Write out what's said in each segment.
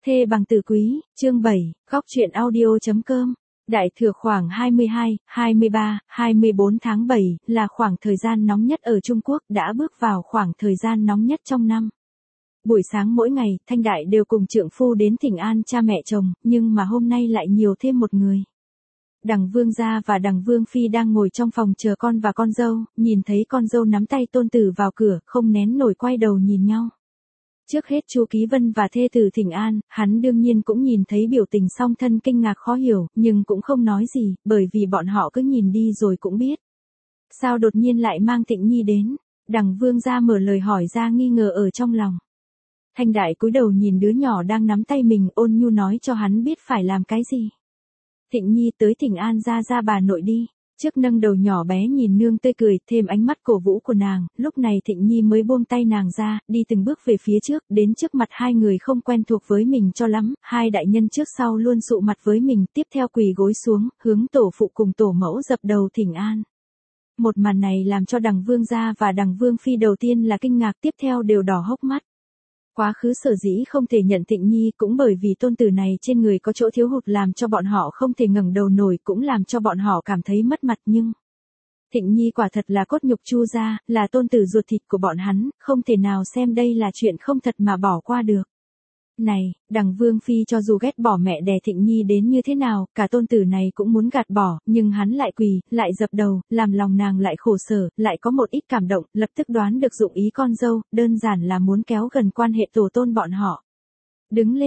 Thê bằng tử quý, chương 7, góc truyện audio.com. Đại thừa khoảng 22, 23, 24 tháng 7 là khoảng thời gian nóng nhất ở Trung Quốc, đã bước vào khoảng thời gian nóng nhất trong năm. Buổi sáng mỗi ngày, Thanh Đại đều cùng trượng phu đến thỉnh an cha mẹ chồng, nhưng mà hôm nay lại nhiều thêm một người. Đằng Vương gia và Đằng Vương phi đang ngồi trong phòng chờ con và con dâu, nhìn thấy con dâu nắm tay tôn tử vào cửa, không nén nổi quay đầu nhìn nhau. Trước hết Chu Ký Vân và thê tử thỉnh an, hắn đương nhiên cũng nhìn thấy biểu tình song thân kinh ngạc khó hiểu, nhưng cũng không nói gì, bởi vì bọn họ cứ nhìn đi rồi cũng biết. Sao đột nhiên lại mang Tịnh Nhi đến? Đằng Vương gia mở lời hỏi ra nghi ngờ ở trong lòng. Thanh Đại cúi đầu nhìn đứa nhỏ đang nắm tay mình, ôn nhu nói cho hắn biết phải làm cái gì. Tịnh Nhi tới thỉnh an ra bà nội đi. Trước nâng đầu nhỏ bé nhìn nương tươi cười, thêm ánh mắt cổ vũ của nàng, lúc này Tịnh Nhi mới buông tay nàng ra, đi từng bước về phía trước, đến trước mặt hai người không quen thuộc với mình cho lắm, hai đại nhân trước sau luôn sụ mặt với mình, tiếp theo quỳ gối xuống, hướng tổ phụ cùng tổ mẫu dập đầu thỉnh an. Một màn này làm cho Đằng Vương gia và Đằng Vương phi đầu tiên là kinh ngạc, tiếp theo đều đỏ hốc mắt. Quá khứ sở dĩ không thể nhận Tịnh Nhi cũng bởi vì tôn tử này trên người có chỗ thiếu hụt làm cho bọn họ không thể ngẩng đầu nổi, cũng làm cho bọn họ cảm thấy mất mặt, nhưng Tịnh Nhi quả thật là cốt nhục Chu gia, là tôn tử ruột thịt của bọn hắn, không thể nào xem đây là chuyện không thật mà bỏ qua được. Này, Đằng Vương phi cho dù ghét bỏ mẹ đẻ Tịnh Nhi đến như thế nào, cả tôn tử này cũng muốn gạt bỏ, nhưng hắn lại quỳ, lại dập đầu, làm lòng nàng lại khổ sở, lại có một ít cảm động, lập tức đoán được dụng ý con dâu, đơn giản là muốn kéo gần quan hệ tổ tôn bọn họ. Đứng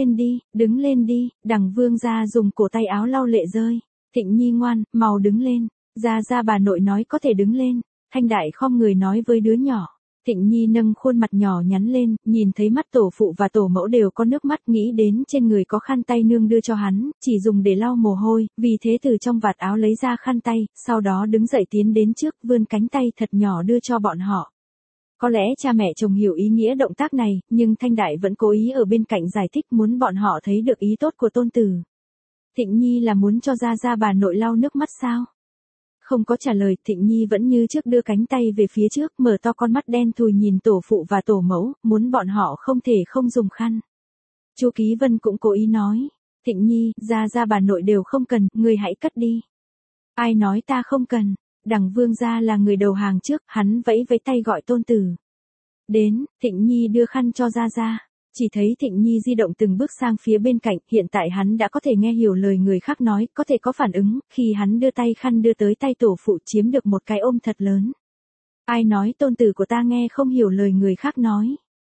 lên đi, Đằng Vương gia dùng cổ tay áo lau lệ rơi. Tịnh Nhi ngoan, mau đứng lên. Ra bà nội nói có thể đứng lên. Thanh Đại khom người nói với đứa nhỏ. Tịnh Nhi nâng khuôn mặt nhỏ nhắn lên, nhìn thấy mắt tổ phụ và tổ mẫu đều có nước mắt, nghĩ đến trên người có khăn tay nương đưa cho hắn, chỉ dùng để lau mồ hôi, vì thế từ trong vạt áo lấy ra khăn tay, sau đó đứng dậy tiến đến trước, vươn cánh tay thật nhỏ đưa cho bọn họ. Có lẽ cha mẹ chồng hiểu ý nghĩa động tác này, nhưng Thanh Đại vẫn cố ý ở bên cạnh giải thích, muốn bọn họ thấy được ý tốt của tôn tử. Tịnh Nhi là muốn cho ra bà nội lau nước mắt sao? Không có trả lời, Tịnh Nhi vẫn như trước đưa cánh tay về phía trước, mở to con mắt đen thùi nhìn tổ phụ và tổ mẫu, muốn bọn họ không thể không dùng khăn. Chu Ký Vân cũng cố ý nói, Tịnh Nhi, ra bà nội đều không cần, người hãy cất đi. Ai nói ta không cần? Đằng Vương gia là người đầu hàng trước, hắn vẫy tay gọi tôn tử. Đến, Tịnh Nhi đưa khăn cho ra. Chỉ thấy Tịnh Nhi di động từng bước sang phía bên cạnh, hiện tại hắn đã có thể nghe hiểu lời người khác nói, có thể có phản ứng, khi hắn đưa tay khăn đưa tới tay tổ phụ chiếm được một cái ôm thật lớn. Ai nói tôn tử của ta nghe không hiểu lời người khác nói?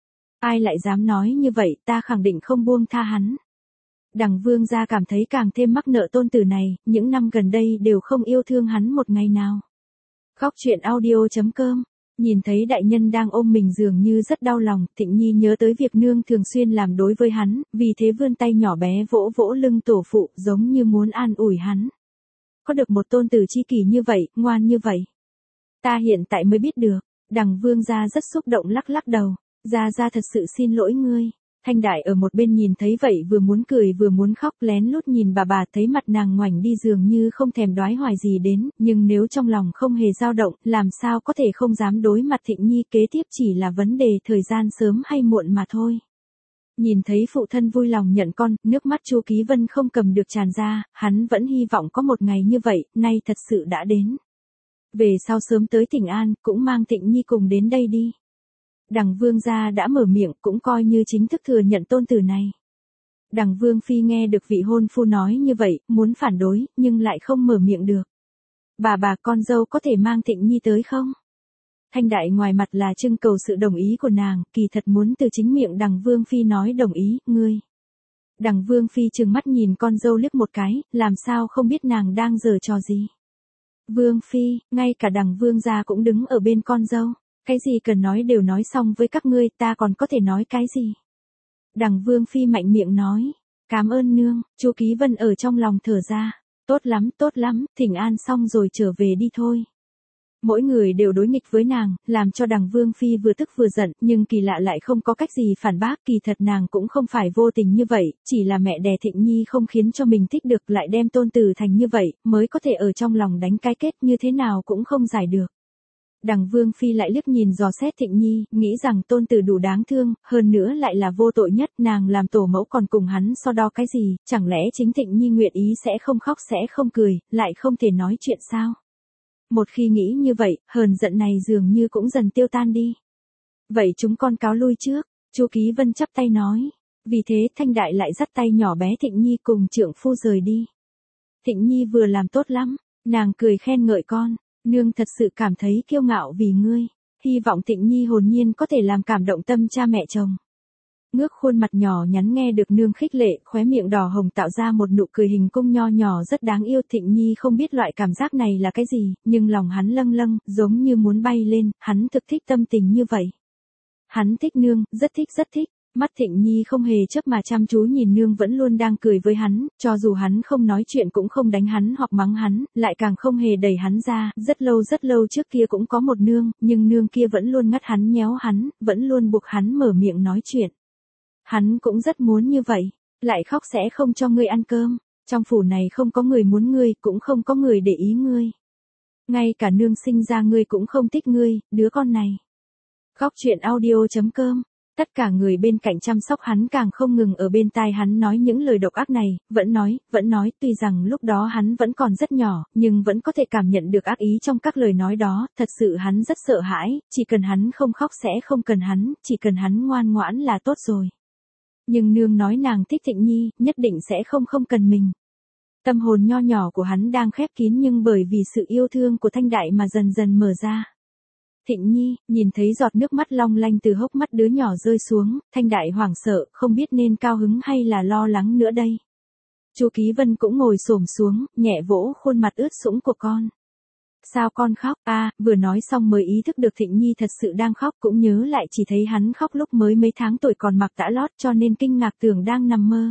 Ai lại dám nói như vậy, ta khẳng định không buông tha hắn. Đằng Vương gia cảm thấy càng thêm mắc nợ tôn tử này, những năm gần đây đều không yêu thương hắn một ngày nào. Góc truyện audio.com. Nhìn thấy đại nhân đang ôm mình dường như rất đau lòng, Tịnh Nhi nhớ tới việc nương thường xuyên làm đối với hắn, vì thế vươn tay nhỏ bé vỗ vỗ lưng tổ phụ, giống như muốn an ủi hắn. Có được một tôn tử chi kỷ như vậy, ngoan như vậy. Ta hiện tại mới biết được. Đằng Vương gia rất xúc động lắc đầu. Ra thật sự xin lỗi ngươi. Thanh Đại ở một bên nhìn thấy vậy vừa muốn cười vừa muốn khóc, lén lút nhìn bà thấy mặt nàng ngoảnh đi dường như không thèm đoái hoài gì đến, nhưng nếu trong lòng không hề dao động, làm sao có thể không dám đối mặt Tịnh Nhi, kế tiếp chỉ là vấn đề thời gian sớm hay muộn mà thôi. Nhìn thấy phụ thân vui lòng nhận con, nước mắt Chu Ký Vân không cầm được tràn ra, hắn vẫn hy vọng có một ngày như vậy, nay thật sự đã đến. Về sau sớm tới thỉnh an, cũng mang Tịnh Nhi cùng đến đây đi. Đằng Vương gia đã mở miệng, cũng coi như chính thức thừa nhận tôn tử này. Đằng Vương phi nghe được vị hôn phu nói như vậy, muốn phản đối, nhưng lại không mở miệng được. Bà con dâu có thể mang Tịnh Nhi tới không? Thanh Đại ngoài mặt là trưng cầu sự đồng ý của nàng, kỳ thật muốn từ chính miệng Đằng Vương phi nói đồng ý, ngươi. Đằng Vương phi trừng mắt nhìn con dâu liếc một cái, làm sao không biết nàng đang giở trò gì. Vương phi, ngay cả Đằng Vương gia cũng đứng ở bên con dâu. Cái gì cần nói đều nói xong với các ngươi, ta còn có thể nói cái gì? Đằng Vương phi mạnh miệng nói, cảm ơn nương. Chu Ký Vân ở trong lòng thở ra, tốt lắm, thỉnh an xong rồi trở về đi thôi. Mỗi người đều đối nghịch với nàng, làm cho Đằng Vương phi vừa tức vừa giận, nhưng kỳ lạ lại không có cách gì phản bác, kỳ thật nàng cũng không phải vô tình như vậy, chỉ là mẹ đẻ Tịnh Nhi không khiến cho mình thích được, lại đem tôn tử thành như vậy, mới có thể ở trong lòng đánh cái kết, như thế nào cũng không giải được. Đằng Vương Phi lại liếc nhìn dò xét Thịnh Nhi, nghĩ rằng tôn tử đủ đáng thương, hơn nữa lại là vô tội nhất, nàng làm tổ mẫu còn cùng hắn so đo cái gì, chẳng lẽ chính Thịnh Nhi nguyện ý sẽ không khóc sẽ không cười, lại không thể nói chuyện sao? Một khi nghĩ như vậy, hờn giận này dường như cũng dần tiêu tan đi. Vậy chúng con cáo lui trước, Chu Ký Vân chắp tay nói. Vì thế Thanh Đại lại dắt tay nhỏ bé Thịnh Nhi cùng trượng phu rời đi. Thịnh Nhi vừa làm tốt lắm, nàng cười khen ngợi con, nương thật sự cảm thấy kiêu ngạo vì ngươi, hy vọng Thịnh Nhi hồn nhiên có thể làm cảm động tâm cha mẹ chồng. Ngước khuôn mặt nhỏ nhắn nghe được nương khích lệ, khóe miệng đỏ hồng tạo ra một nụ cười hình cung nho nhỏ rất đáng yêu. Thịnh Nhi không biết loại cảm giác này là cái gì, nhưng lòng hắn lâng lâng, giống như muốn bay lên, hắn thực thích tâm tình như vậy. Hắn thích nương, rất thích. Mắt Thịnh Nhi không hề chớp mà chăm chú nhìn nương vẫn luôn đang cười với hắn, cho dù hắn không nói chuyện cũng không đánh hắn hoặc mắng hắn, lại càng không hề đẩy hắn ra. Rất lâu trước kia cũng có một nương, nhưng nương kia vẫn luôn ngắt hắn nhéo hắn, vẫn luôn buộc hắn mở miệng nói chuyện. Hắn cũng rất muốn như vậy, lại khóc sẽ không cho ngươi ăn cơm, trong phủ này không có người muốn ngươi, cũng không có người để ý ngươi. Ngay cả nương sinh ra ngươi cũng không thích ngươi, đứa con này. Góc truyện audio.com. Tất cả người bên cạnh chăm sóc hắn càng không ngừng ở bên tai hắn nói những lời độc ác này, vẫn nói, tuy rằng lúc đó hắn vẫn còn rất nhỏ, nhưng vẫn có thể cảm nhận được ác ý trong các lời nói đó, thật sự hắn rất sợ hãi, chỉ cần hắn không khóc sẽ không cần hắn, chỉ cần hắn ngoan ngoãn là tốt rồi. Nhưng nương nói nàng thích Thịnh Nhi, nhất định sẽ không cần mình. Tâm hồn nho nhỏ của hắn đang khép kín nhưng bởi vì sự yêu thương của Thanh Đại mà dần dần mở ra. Thịnh Nhi, nhìn thấy giọt nước mắt long lanh từ hốc mắt đứa nhỏ rơi xuống, Thanh Đại hoảng sợ, không biết nên cao hứng hay là lo lắng nữa đây. Chu Ký Vân cũng ngồi xổm xuống, nhẹ vỗ khuôn mặt ướt sũng của con. Sao con khóc? Vừa nói xong mới ý thức được Thịnh Nhi thật sự đang khóc, cũng nhớ lại chỉ thấy hắn khóc lúc mới mấy tháng tuổi còn mặc tã lót cho nên kinh ngạc tưởng đang nằm mơ.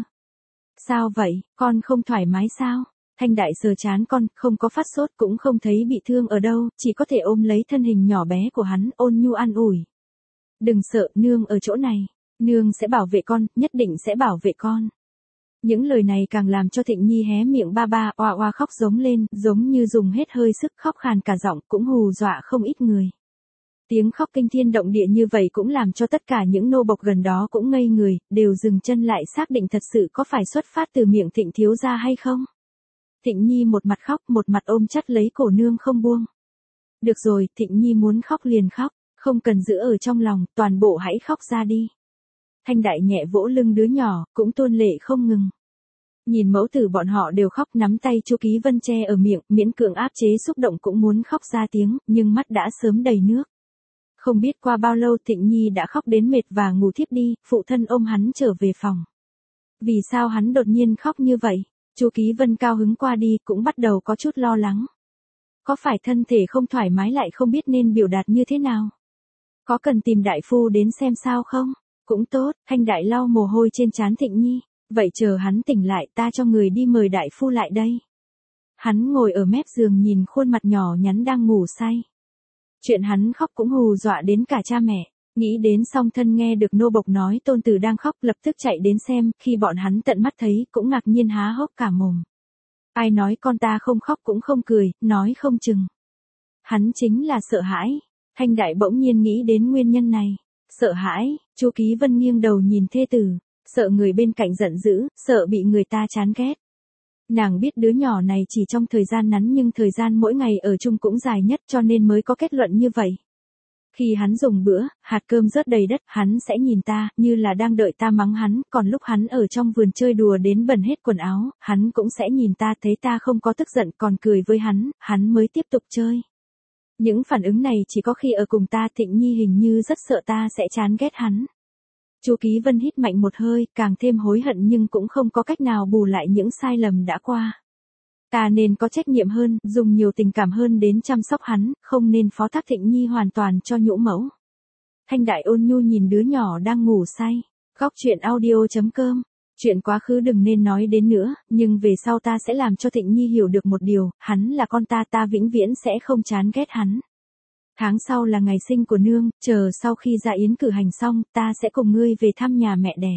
Sao vậy, con không thoải mái sao? Thanh Đại sờ chán con, không có phát sốt cũng không thấy bị thương ở đâu, chỉ có thể ôm lấy thân hình nhỏ bé của hắn, ôn nhu an ủi. Đừng sợ, nương ở chỗ này, nương sẽ bảo vệ con, nhất định sẽ bảo vệ con. Những lời này càng làm cho Thịnh Nhi hé miệng ba oa khóc giống lên, giống như dùng hết hơi sức khóc khàn cả giọng, cũng hù dọa không ít người. Tiếng khóc kinh thiên động địa như vậy cũng làm cho tất cả những nô bộc gần đó cũng ngây người, đều dừng chân lại xác định thật sự có phải xuất phát từ miệng Thịnh thiếu gia hay không. Thịnh Nhi một mặt khóc, một mặt ôm chặt lấy cổ nương không buông. Được rồi, Thịnh Nhi muốn khóc liền khóc, không cần giữ ở trong lòng, toàn bộ hãy khóc ra đi. Thanh Đại nhẹ vỗ lưng đứa nhỏ, cũng tuôn lệ không ngừng. Nhìn mẫu tử bọn họ đều khóc, nắm tay Chu Ký Vân che ở miệng, miễn cưỡng áp chế xúc động cũng muốn khóc ra tiếng, nhưng mắt đã sớm đầy nước. Không biết qua bao lâu Thịnh Nhi đã khóc đến mệt và ngủ thiếp đi, phụ thân ôm hắn trở về phòng. Vì sao hắn đột nhiên khóc như vậy? Chu Ký Vân cao hứng qua đi, cũng bắt đầu có chút lo lắng. Có phải thân thể không thoải mái lại không biết nên biểu đạt như thế nào? Có cần tìm đại phu đến xem sao không? Cũng tốt, Thanh Đại lau mồ hôi trên trán Thịnh Nhi. Vậy chờ hắn tỉnh lại ta cho người đi mời đại phu lại đây. Hắn ngồi ở mép giường nhìn khuôn mặt nhỏ nhắn đang ngủ say. Chuyện hắn khóc cũng hù dọa đến cả cha mẹ. Nghĩ đến song thân nghe được nô bộc nói tôn tử đang khóc lập tức chạy đến xem, khi bọn hắn tận mắt thấy cũng ngạc nhiên há hốc cả mồm. Ai nói con ta không khóc cũng không cười, nói không chừng. Hắn chính là sợ hãi. Thanh Đại bỗng nhiên nghĩ đến nguyên nhân này. Sợ hãi, Chu Ký Vân nghiêng đầu nhìn thê tử, sợ người bên cạnh giận dữ, sợ bị người ta chán ghét. Nàng biết đứa nhỏ này chỉ trong thời gian ngắn nhưng thời gian mỗi ngày ở chung cũng dài nhất cho nên mới có kết luận như vậy. Khi hắn dùng bữa, hạt cơm rớt đầy đất, hắn sẽ nhìn ta, như là đang đợi ta mắng hắn, còn lúc hắn ở trong vườn chơi đùa đến bẩn hết quần áo, hắn cũng sẽ nhìn ta thấy ta không có tức giận còn cười với hắn mới tiếp tục chơi. Những phản ứng này chỉ có khi ở cùng ta. Thịnh Nhi hình như rất sợ ta sẽ chán ghét hắn. Chu Ký Vân hít mạnh một hơi, càng thêm hối hận nhưng cũng không có cách nào bù lại những sai lầm đã qua. Ta nên có trách nhiệm hơn, dùng nhiều tình cảm hơn đến chăm sóc hắn, không nên phó thác Thịnh Nhi hoàn toàn cho nhũ mẫu. Thanh Đại ôn nhu nhìn đứa nhỏ đang ngủ say. Góc truyện audio.com. Chuyện quá khứ đừng nên nói đến nữa, nhưng về sau ta sẽ làm cho Thịnh Nhi hiểu được một điều, hắn là con ta vĩnh viễn sẽ không chán ghét hắn. Tháng sau là ngày sinh của nương, chờ sau khi dạ yến cử hành xong, ta sẽ cùng ngươi về thăm nhà mẹ đẻ.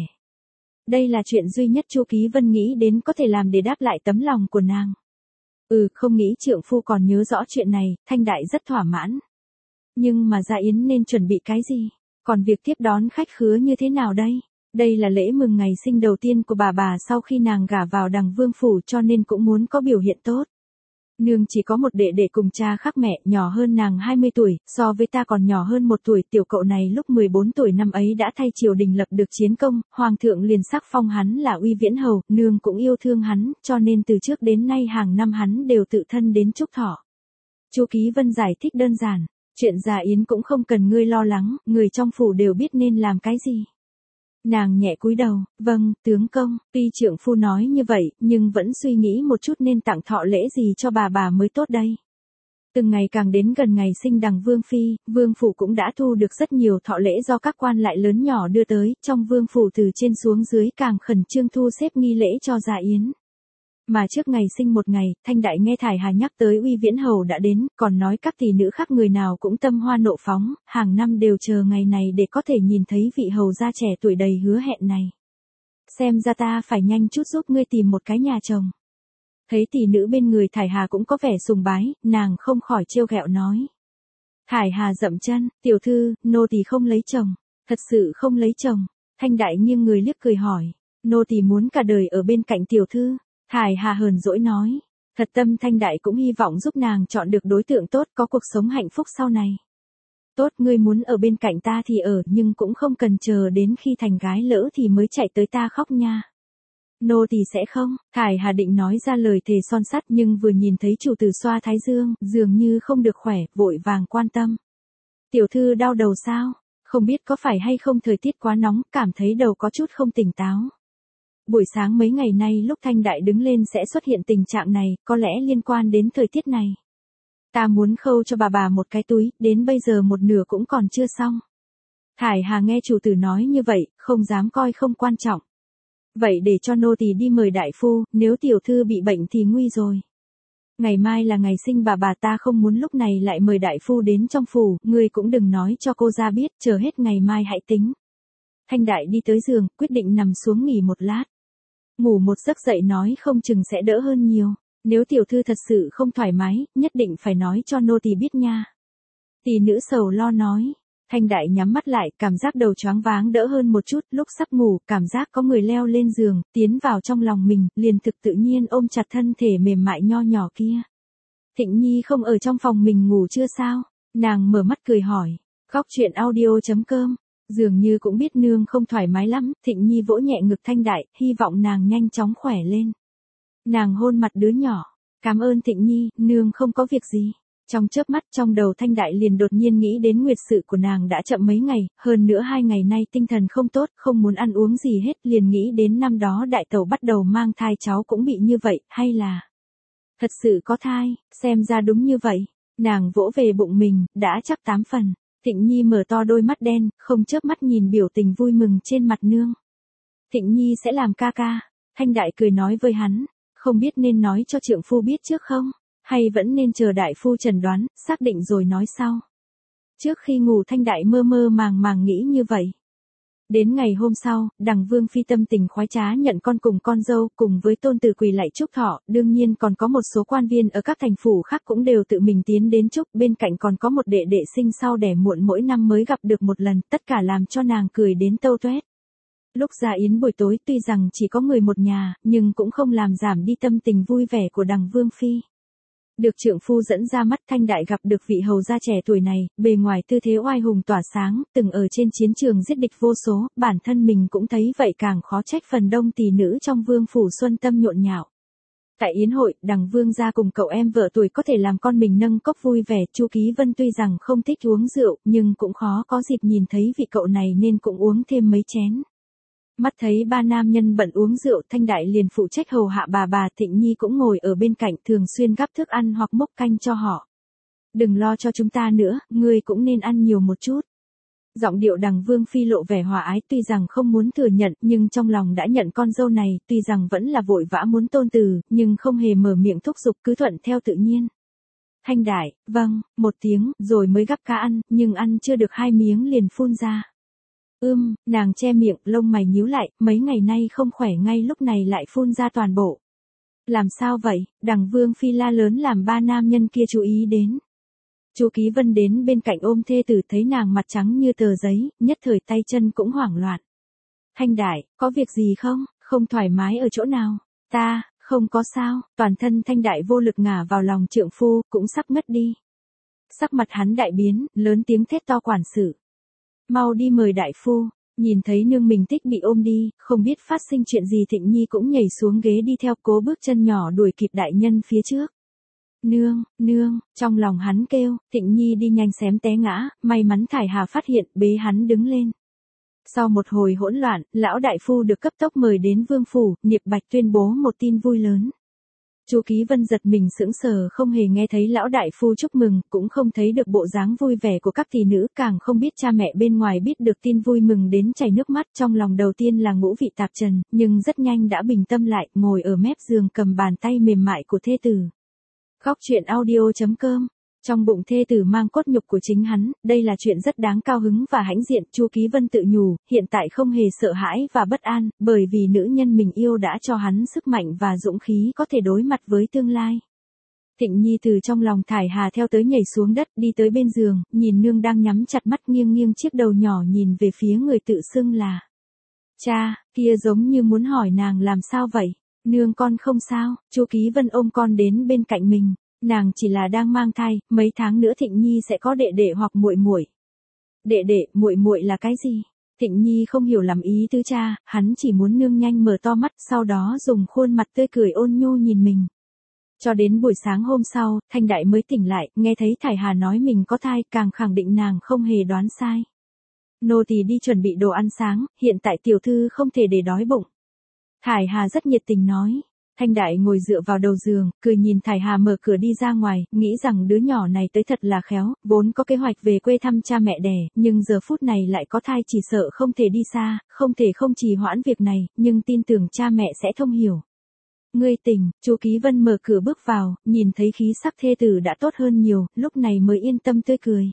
Đây là chuyện duy nhất Chu Ký Vân nghĩ đến có thể làm để đáp lại tấm lòng của nàng. Không nghĩ trượng phu còn nhớ rõ chuyện này, Thanh Đại rất thỏa mãn. Nhưng mà Gia Yến nên chuẩn bị cái gì? Còn việc tiếp đón khách khứa như thế nào đây? Đây là lễ mừng ngày sinh đầu tiên của bà sau khi nàng gả vào Đằng Vương phủ, cho nên cũng muốn có biểu hiện tốt. Nương chỉ có một đệ đệ cùng cha khác mẹ, nhỏ hơn nàng 20 tuổi, so với ta còn nhỏ hơn 1 tuổi. Tiểu cậu này lúc 14 tuổi năm ấy đã thay triều đình lập được chiến công, hoàng thượng liền sắc phong hắn là Uy Viễn Hầu, nương cũng yêu thương hắn, cho nên từ trước đến nay hàng năm hắn đều tự thân đến chúc thọ. Chu Ký Vân giải thích đơn giản, chuyện Gia Yến cũng không cần ngươi lo lắng, người trong phủ đều biết nên làm cái gì. Nàng nhẹ cúi đầu, vâng, tướng công. Tuy trượng phu nói như vậy, nhưng vẫn suy nghĩ một chút nên tặng thọ lễ gì cho bà mới tốt đây. Từng ngày càng đến gần ngày sinh Đằng Vương phi, vương phủ cũng đã thu được rất nhiều thọ lễ do các quan lại lớn nhỏ đưa tới, trong vương phủ từ trên xuống dưới càng khẩn trương thu xếp nghi lễ cho Gia Yến. Mà trước ngày sinh một ngày, Thanh Đại nghe Thải Hà nhắc tới Uy Viễn Hầu đã đến, còn nói các tỷ nữ khác người nào cũng tâm hoa nộ phóng, hàng năm đều chờ ngày này để có thể nhìn thấy vị hầu gia trẻ tuổi đầy hứa hẹn này. Xem ra ta phải nhanh chút giúp ngươi tìm một cái nhà chồng. Thấy tỷ nữ bên người Thải Hà cũng có vẻ sùng bái, nàng không khỏi trêu ghẹo nói. Thải Hà dậm chân, tiểu thư, nô tỳ không lấy chồng, thật sự không lấy chồng. Thanh Đại nghiêng người liếc cười hỏi, nô tỳ muốn cả đời ở bên cạnh tiểu thư. Thải Hà hờn dỗi nói, thật tâm Thanh Đại cũng hy vọng giúp nàng chọn được đối tượng tốt, có cuộc sống hạnh phúc sau này. Tốt, ngươi muốn ở bên cạnh ta thì ở, nhưng cũng không cần chờ đến khi thành gái lỡ thì mới chạy tới ta khóc nha. Nô tỳ sẽ không. Thải Hà định nói ra lời thề son sắt, nhưng vừa nhìn thấy chủ tử xoa thái dương, dường như không được khỏe, vội vàng quan tâm. Tiểu thư đau đầu sao? Không biết có phải hay không thời tiết quá nóng, cảm thấy đầu có chút không tỉnh táo. Buổi sáng mấy ngày nay lúc Thanh Đại đứng lên sẽ xuất hiện tình trạng này, có lẽ liên quan đến thời tiết này. Ta muốn khâu cho bà một cái túi, đến bây giờ một nửa cũng còn chưa xong. Thải Hà nghe chủ tử nói như vậy, không dám coi không quan trọng. Vậy để cho nô tỳ đi mời đại phu, nếu tiểu thư bị bệnh thì nguy rồi. Ngày mai là ngày sinh bà ta không muốn lúc này lại mời đại phu đến trong phủ, ngươi cũng đừng nói cho cô ra biết, chờ hết ngày mai hãy tính. Thanh Đại đi tới giường, quyết định nằm xuống nghỉ một lát. Ngủ một giấc dậy nói không chừng sẽ đỡ hơn nhiều. Nếu tiểu thư thật sự không thoải mái, nhất định phải nói cho nô tỳ biết nha. Tỷ nữ sầu lo nói. Thanh Đại nhắm mắt lại, cảm giác đầu choáng váng đỡ hơn một chút, lúc sắp ngủ, cảm giác có người leo lên giường, tiến vào trong lòng mình, liền thực tự nhiên ôm chặt thân thể mềm mại nho nhỏ kia. Thịnh Nhi không ở trong phòng mình ngủ chưa sao? Nàng mở mắt cười hỏi. Góc truyện audio.com. Dường như cũng biết nương không thoải mái lắm, Thịnh Nhi vỗ nhẹ ngực Thanh Đại, hy vọng nàng nhanh chóng khỏe lên. Nàng hôn mặt đứa nhỏ. Cảm ơn Thịnh Nhi, nương không có việc gì. Trong chớp mắt trong đầu Thanh Đại liền đột nhiên nghĩ đến nguyệt sự của nàng đã chậm mấy ngày, hơn nữa 2 ngày nay tinh thần không tốt, không muốn ăn uống gì hết, liền nghĩ đến năm đó đại tẩu bắt đầu mang thai cháu cũng bị như vậy, hay là thật sự có thai, xem ra đúng như vậy. Nàng vỗ về bụng mình, đã chắc 8 phần. Thịnh Nhi mở to đôi mắt đen, không chớp mắt nhìn biểu tình vui mừng trên mặt nương. Thịnh Nhi sẽ làm ca ca. Thanh Đại cười nói với hắn, không biết nên nói cho trượng phu biết trước không? Hay vẫn nên chờ đại phu chẩn đoán, xác định rồi nói sau. Trước khi ngủ Thanh Đại mơ mơ màng nghĩ như vậy. Đến ngày hôm sau, Đằng Vương phi tâm tình khoái trá nhận con cùng con dâu, cùng với tôn tử quỳ lạy chúc thọ, đương nhiên còn có một số quan viên ở các thành phủ khác cũng đều tự mình tiến đến chúc, bên cạnh còn có một đệ đệ sinh sau đẻ muộn mỗi năm mới gặp được một lần, tất cả làm cho nàng cười đến tâu toét. Lúc Gia Yến buổi tối tuy rằng chỉ có người một nhà, nhưng cũng không làm giảm đi tâm tình vui vẻ của Đằng Vương phi. Được trượng phu dẫn ra mắt Thanh Đại gặp được vị hầu gia trẻ tuổi này, bề ngoài tư thế oai hùng tỏa sáng, từng ở trên chiến trường giết địch vô số, bản thân mình cũng thấy vậy càng khó trách phần đông tỷ nữ trong vương phủ xuân tâm nhộn nhạo. Tại yến hội, Đằng Vương gia cùng cậu em vợ tuổi có thể làm con mình nâng cốc vui vẻ, Chu Ký Vân tuy rằng không thích uống rượu, nhưng cũng khó có dịp nhìn thấy vị cậu này nên cũng uống thêm mấy chén. Mắt thấy 3 nam nhân bận uống rượu, Thanh Đại liền phụ trách hầu hạ bà Thịnh Nhi cũng ngồi ở bên cạnh thường xuyên gắp thức ăn hoặc múc canh cho họ. Đừng lo cho chúng ta nữa, ngươi cũng nên ăn nhiều một chút. Giọng điệu Đằng Vương phi lộ vẻ hòa ái, tuy rằng không muốn thừa nhận, nhưng trong lòng đã nhận con dâu này, tuy rằng vẫn là vội vã muốn tôn từ, nhưng không hề mở miệng thúc giục, cứ thuận theo tự nhiên. Thanh Đại, vâng, một tiếng, rồi mới gắp cá ăn, nhưng ăn chưa được 2 miếng liền phun ra. Nàng che miệng, lông mày nhíu lại, mấy ngày nay không khỏe ngay lúc này lại phun ra toàn bộ. Làm sao vậy? Đằng Vương phi la lớn làm 3 nam nhân kia chú ý đến. Chu Ký Vân đến bên cạnh ôm thê tử, thấy nàng mặt trắng như tờ giấy, nhất thời tay chân cũng hoảng loạn. Thanh đại, có việc gì không? Không thoải mái ở chỗ nào? Ta, không có sao. Toàn thân Thanh đại vô lực ngả vào lòng trượng phu, cũng sắp ngất đi. Sắc mặt hắn đại biến, lớn tiếng thét to quản sự. Mau đi mời đại phu. Nhìn thấy nương mình thích bị ôm đi, không biết phát sinh chuyện gì, Thịnh Nhi cũng nhảy xuống ghế đi theo, cố bước chân nhỏ đuổi kịp đại nhân phía trước. Nương, nương, trong lòng hắn kêu, Thịnh Nhi đi nhanh xém té ngã, may mắn Thải Hà phát hiện, bế hắn đứng lên. Sau một hồi hỗn loạn, lão đại phu được cấp tốc mời đến vương phủ, Niệp Bạch tuyên bố một tin vui lớn. Chu Ký Vân giật mình sững sờ, không hề nghe thấy lão đại phu chúc mừng, cũng không thấy được bộ dáng vui vẻ của các tỷ nữ, càng không biết cha mẹ bên ngoài biết được tin vui mừng đến chảy nước mắt, trong lòng đầu tiên là ngũ vị tạp trần, nhưng rất nhanh đã bình tâm lại, ngồi ở mép giường cầm bàn tay mềm mại của thê tử. Khóc chuyện audio.com. Trong bụng thê tử mang cốt nhục của chính hắn, đây là chuyện rất đáng cao hứng và hãnh diện. Chu Ký Vân tự nhủ, hiện tại không hề sợ hãi và bất an, bởi vì nữ nhân mình yêu đã cho hắn sức mạnh và dũng khí có thể đối mặt với tương lai. Thịnh Nhi từ trong lòng Thải Hà theo tới nhảy xuống đất, đi tới bên giường, nhìn nương đang nhắm chặt mắt, nghiêng nghiêng chiếc đầu nhỏ nhìn về phía người tự xưng là cha, kia giống như muốn hỏi nàng làm sao vậy. Nương con không sao. Chu Ký Vân ôm con đến bên cạnh mình. Nàng chỉ là đang mang thai, mấy tháng nữa Thịnh Nhi sẽ có đệ đệ hoặc muội muội. Đệ đệ, muội muội là cái gì? Thịnh Nhi không hiểu lắm ý tứ cha, hắn chỉ muốn nương nhanh mở to mắt, sau đó dùng khuôn mặt tươi cười ôn nhu nhìn mình. Cho đến buổi sáng hôm sau, Thanh đại mới tỉnh lại, nghe thấy Thải Hà nói mình có thai, càng khẳng định nàng không hề đoán sai. Nô tỳ đi chuẩn bị đồ ăn sáng, hiện tại tiểu thư không thể để đói bụng. Thải Hà rất nhiệt tình nói. Thanh đại ngồi dựa vào đầu giường, cười nhìn Thải Hà mở cửa đi ra ngoài, nghĩ rằng đứa nhỏ này tới thật là khéo, vốn có kế hoạch về quê thăm cha mẹ đẻ, nhưng giờ phút này lại có thai, chỉ sợ không thể đi xa, không thể không trì hoãn việc này, nhưng tin tưởng cha mẹ sẽ thông hiểu. Ngươi tỉnh. Chu Ký Vân mở cửa bước vào, nhìn thấy khí sắc thê tử đã tốt hơn nhiều, lúc này mới yên tâm tươi cười.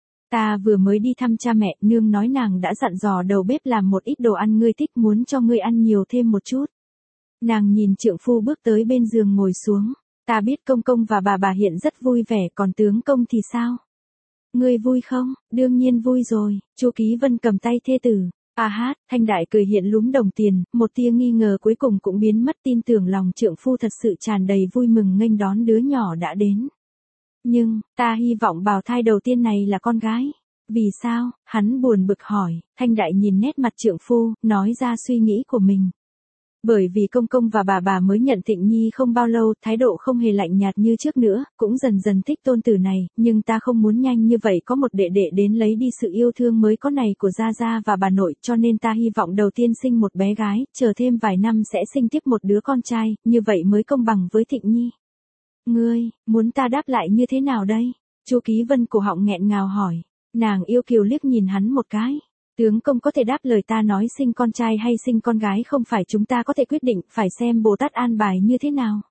Ta vừa mới đi thăm cha mẹ, nương nói nàng đã dặn dò đầu bếp làm một ít đồ ăn ngươi thích, muốn cho ngươi ăn nhiều thêm một chút. Nàng nhìn trượng phu bước tới bên giường ngồi xuống. Ta biết công công và bà hiện rất vui vẻ, còn tướng công thì sao? Ngươi vui không? Đương nhiên vui rồi. Chu Ký Vân cầm tay thê tử. Thanh đại cười hiện lúm đồng tiền, một tia nghi ngờ cuối cùng cũng biến mất, tin tưởng lòng trượng phu thật sự tràn đầy vui mừng nghênh đón đứa nhỏ đã đến. Nhưng, ta hy vọng bào thai đầu tiên này là con gái. Vì sao? Hắn buồn bực hỏi. Thanh đại nhìn nét mặt trượng phu, nói ra suy nghĩ của mình. Bởi vì công công và bà mới nhận Thịnh Nhi không bao lâu, thái độ không hề lạnh nhạt như trước nữa, cũng dần dần thích tôn tử này, nhưng ta không muốn nhanh như vậy có một đệ đệ đến lấy đi sự yêu thương mới có này của gia gia và bà nội, cho nên ta hy vọng đầu tiên sinh một bé gái, chờ thêm vài năm sẽ sinh tiếp một đứa con trai, như vậy mới công bằng với Thịnh Nhi. Ngươi, muốn ta đáp lại như thế nào đây? Chu Ký Vân cổ họng nghẹn ngào hỏi. Nàng yêu kiều liếc nhìn hắn một cái. Tướng công có thể đáp lời ta nói sinh con trai hay sinh con gái không phải chúng ta có thể quyết định, phải xem Bồ Tát an bài như thế nào.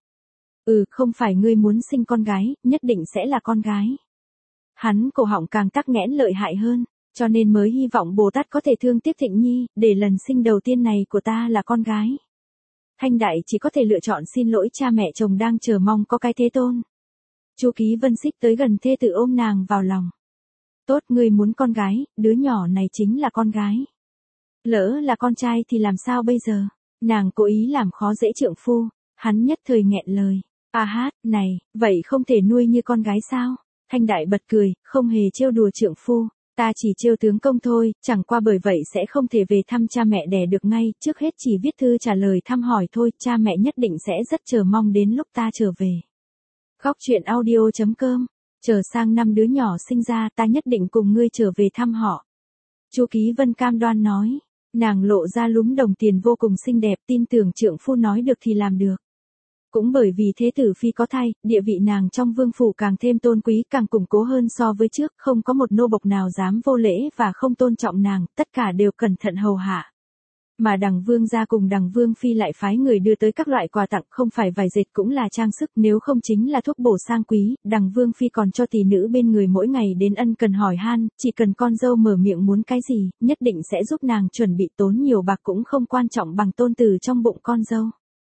Không phải ngươi muốn sinh con gái, nhất định sẽ là con gái. Hắn cổ họng càng tắc nghẽn lợi hại hơn, cho nên mới hy vọng Bồ Tát có thể thương tiếc Thịnh Nhi, để lần sinh đầu tiên này của ta là con gái. Thanh đại chỉ có thể lựa chọn xin lỗi cha mẹ chồng đang chờ mong có cái thế tôn. Chu Ký Vân xích tới gần thê tử ôm nàng vào lòng. Tốt, ngươi muốn con gái, đứa nhỏ này chính là con gái. Lỡ là con trai thì làm sao bây giờ? Nàng cố ý làm khó dễ trượng phu, hắn nhất thời nghẹn lời. Này, vậy không thể nuôi như con gái sao? Thanh đại bật cười, không hề trêu đùa trượng phu. Ta chỉ trêu tướng công thôi, chẳng qua bởi vậy sẽ không thể về thăm cha mẹ đẻ được ngay, trước hết chỉ viết thư trả lời thăm hỏi thôi, cha mẹ nhất định sẽ rất chờ mong đến lúc ta trở về. Khóc chuyện audio.com. Chờ sang năm đứa nhỏ sinh ra ta nhất định cùng ngươi trở về thăm họ. Chu Ký Vân cam đoan nói. Nàng lộ ra lúm đồng tiền vô cùng xinh đẹp, tin tưởng trượng phu nói được thì làm được. Cũng bởi vì thế tử phi có thai, địa vị nàng trong vương phủ càng thêm tôn quý, càng củng cố hơn so với trước, không có một nô bộc nào dám vô lễ và không tôn trọng nàng, tất cả đều cẩn thận hầu hạ. Mà Đằng Vương gia cùng Đằng Vương phi lại phái người đưa tới các loại quà tặng, không phải vải dệt cũng là trang sức, nếu không chính là thuốc bổ sang quý, Đằng Vương phi còn cho tỷ nữ bên người mỗi ngày đến ân cần hỏi han, chỉ cần con dâu mở miệng muốn cái gì, nhất định sẽ giúp nàng chuẩn bị, tốn nhiều bạc cũng không quan trọng bằng tôn tử trong bụng con dâu.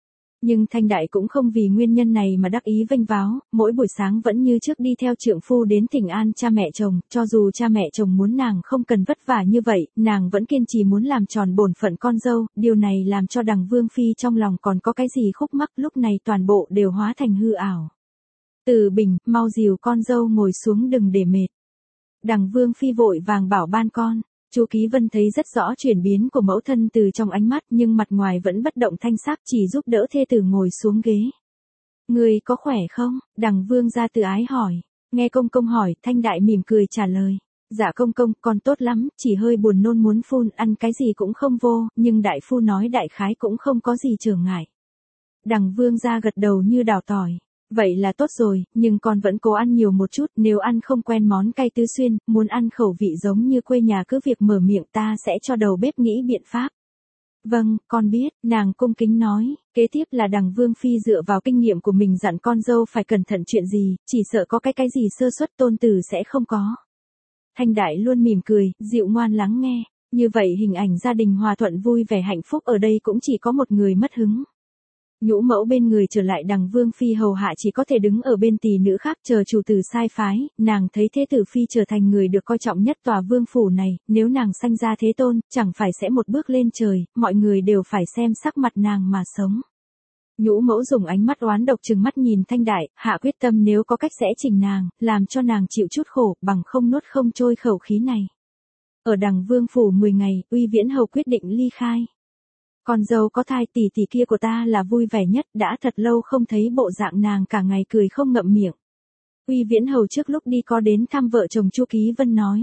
Nhưng Thanh Đại cũng không vì nguyên nhân này mà đắc ý vênh váo, mỗi buổi sáng vẫn như trước đi theo trượng phu đến thỉnh an cha mẹ chồng, cho dù cha mẹ chồng muốn nàng không cần vất vả như vậy, nàng vẫn kiên trì muốn làm tròn bổn phận con dâu, điều này làm cho Đằng Vương Phi trong lòng còn có cái gì khúc mắc, lúc này toàn bộ đều hóa thành hư ảo. Từ Bình, mau dìu con dâu ngồi xuống đừng để mệt. Đằng Vương Phi vội vàng bảo ban con. Chu Ký Vân thấy rất rõ chuyển biến của mẫu thân từ trong ánh mắt nhưng mặt ngoài vẫn bất động thanh sắc chỉ giúp đỡ thê tử ngồi xuống ghế. Người có khỏe không? Đằng Vương gia từ ái hỏi. Nghe công công hỏi, Thanh Đại mỉm cười trả lời. Dạ công công, con tốt lắm, chỉ hơi buồn nôn muốn phun, ăn cái gì cũng không vô, nhưng đại phu nói đại khái cũng không có gì trở ngại. Đằng Vương gia gật đầu như đào tỏi. Vậy là tốt rồi, nhưng con vẫn cố ăn nhiều một chút, nếu ăn không quen món cay tứ xuyên, muốn ăn khẩu vị giống như quê nhà cứ việc mở miệng ta sẽ cho đầu bếp nghĩ biện pháp. Vâng, con biết, nàng cung kính nói, kế tiếp là Đằng Vương Phi dựa vào kinh nghiệm của mình dặn con dâu phải cẩn thận chuyện gì, chỉ sợ có cái gì sơ suất tôn tử sẽ không có. Thanh Đại luôn mỉm cười, dịu ngoan lắng nghe, như vậy hình ảnh gia đình hòa thuận vui vẻ hạnh phúc ở đây cũng chỉ có một người mất hứng. Nhũ mẫu bên người trở lại Đằng Vương Phi hầu hạ chỉ có thể đứng ở bên tỳ nữ khác chờ chủ tử sai phái, nàng thấy thế tử Phi trở thành người được coi trọng nhất tòa vương phủ này, nếu nàng sanh ra thế tôn, chẳng phải sẽ một bước lên trời, mọi người đều phải xem sắc mặt nàng mà sống. Nhũ mẫu dùng ánh mắt oán độc trừng mắt nhìn Thanh Đại, hạ quyết tâm nếu có cách sẽ chỉnh nàng, làm cho nàng chịu chút khổ, bằng không nuốt không trôi khẩu khí này. Ở Đằng Vương phủ 10 ngày, Uy Viễn hầu quyết định ly khai. Con dâu có thai tỷ tỷ kia của ta là vui vẻ nhất, đã thật lâu không thấy bộ dạng nàng cả ngày cười không ngậm miệng. Uy Viễn hầu trước lúc đi có đến thăm vợ chồng Chu Ký Vân nói.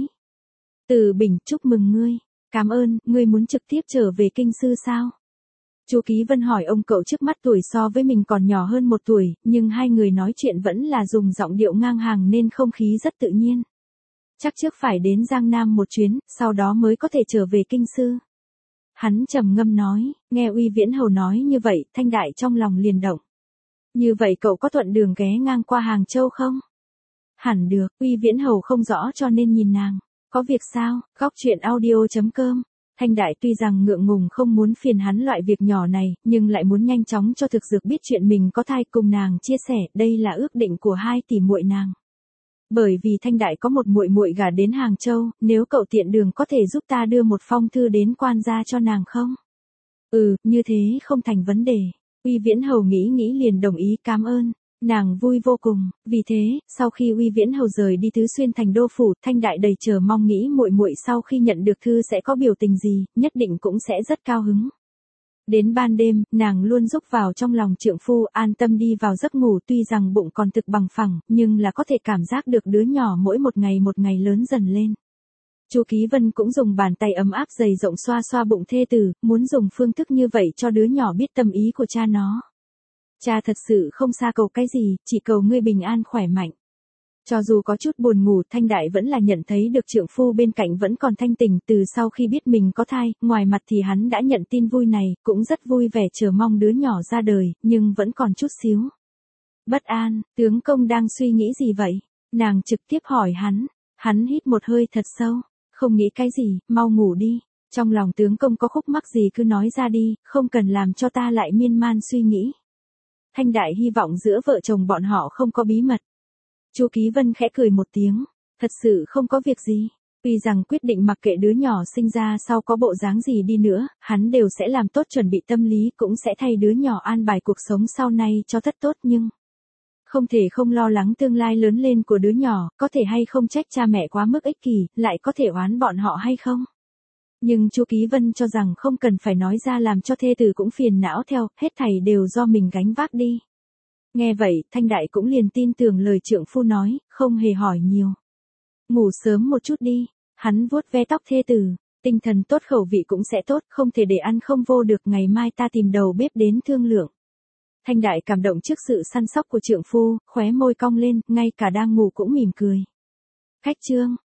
Từ Bình, chúc mừng ngươi. Cảm ơn, ngươi muốn trực tiếp trở về kinh sư sao? Chu Ký Vân hỏi ông cậu trước mắt tuổi so với mình còn nhỏ hơn 1 tuổi, nhưng hai người nói chuyện vẫn là dùng giọng điệu ngang hàng nên không khí rất tự nhiên. Chắc trước phải đến Giang Nam một chuyến, sau đó mới có thể trở về kinh sư. Hắn trầm ngâm nói, nghe Uy Viễn hầu nói như vậy, Thanh Đại trong lòng liền động. Như vậy cậu có thuận đường ghé ngang qua Hàng Châu không? Hẳn được, Uy Viễn hầu không rõ cho nên nhìn nàng. Có việc sao? Góc chuyện audio.com. Thanh Đại tuy rằng ngượng ngùng không muốn phiền hắn loại việc nhỏ này, nhưng lại muốn nhanh chóng cho thực dược biết chuyện mình có thai cùng nàng chia sẻ, đây là ước định của hai tỷ muội nàng. Bởi vì Thanh Đại có một muội muội gả đến Hàng Châu, nếu cậu tiện đường có thể giúp ta đưa một phong thư đến quan gia cho nàng không? Như thế không thành vấn đề. Uy Viễn hầu nghĩ liền đồng ý cảm ơn. Nàng vui vô cùng, vì thế, sau khi Uy Viễn hầu rời đi Tứ Xuyên thành đô phủ, Thanh Đại đầy chờ mong nghĩ muội muội sau khi nhận được thư sẽ có biểu tình gì, nhất định cũng sẽ rất cao hứng. Đến ban đêm, nàng luôn rúc vào trong lòng trượng phu, an tâm đi vào giấc ngủ, tuy rằng bụng còn thực bằng phẳng, nhưng là có thể cảm giác được đứa nhỏ mỗi một ngày lớn dần lên. Chu Ký Vân cũng dùng bàn tay ấm áp dày rộng xoa xoa bụng thê tử, muốn dùng phương thức như vậy cho đứa nhỏ biết tâm ý của cha nó. Cha thật sự không xa cầu cái gì, chỉ cầu ngươi bình an khỏe mạnh. Cho dù có chút buồn ngủ, Thanh Đại vẫn là nhận thấy được trượng phu bên cạnh vẫn còn thanh tỉnh, từ sau khi biết mình có thai, ngoài mặt thì hắn đã nhận tin vui này, cũng rất vui vẻ chờ mong đứa nhỏ ra đời, nhưng vẫn còn chút xíu bất an. Tướng công đang suy nghĩ gì vậy? Nàng trực tiếp hỏi hắn hít một hơi thật sâu, không nghĩ cái gì, mau ngủ đi. Trong lòng tướng công có khúc mắc gì cứ nói ra đi, không cần làm cho ta lại miên man suy nghĩ. Thanh Đại hy vọng giữa vợ chồng bọn họ không có bí mật. Chu Ký Vân khẽ cười một tiếng, thật sự không có việc gì. Tuy rằng quyết định mặc kệ đứa nhỏ sinh ra sau có bộ dáng gì đi nữa, hắn đều sẽ làm tốt chuẩn bị tâm lý, cũng sẽ thay đứa nhỏ an bài cuộc sống sau này cho thật tốt, nhưng không thể không lo lắng tương lai lớn lên của đứa nhỏ, có thể hay không trách cha mẹ quá mức ích kỷ, lại có thể oán bọn họ hay không. Nhưng Chu Ký Vân cho rằng không cần phải nói ra làm cho thê tử cũng phiền não theo, hết thảy đều do mình gánh vác đi. Nghe vậy, Thanh Đại cũng liền tin tưởng lời trượng phu nói, không hề hỏi nhiều. Ngủ sớm một chút đi, hắn vuốt ve tóc thê tử, tinh thần tốt khẩu vị cũng sẽ tốt, không thể để ăn không vô được, ngày mai ta tìm đầu bếp đến thương lượng. Thanh Đại cảm động trước sự săn sóc của trượng phu, khóe môi cong lên, ngay cả đang ngủ cũng mỉm cười. Khách trương,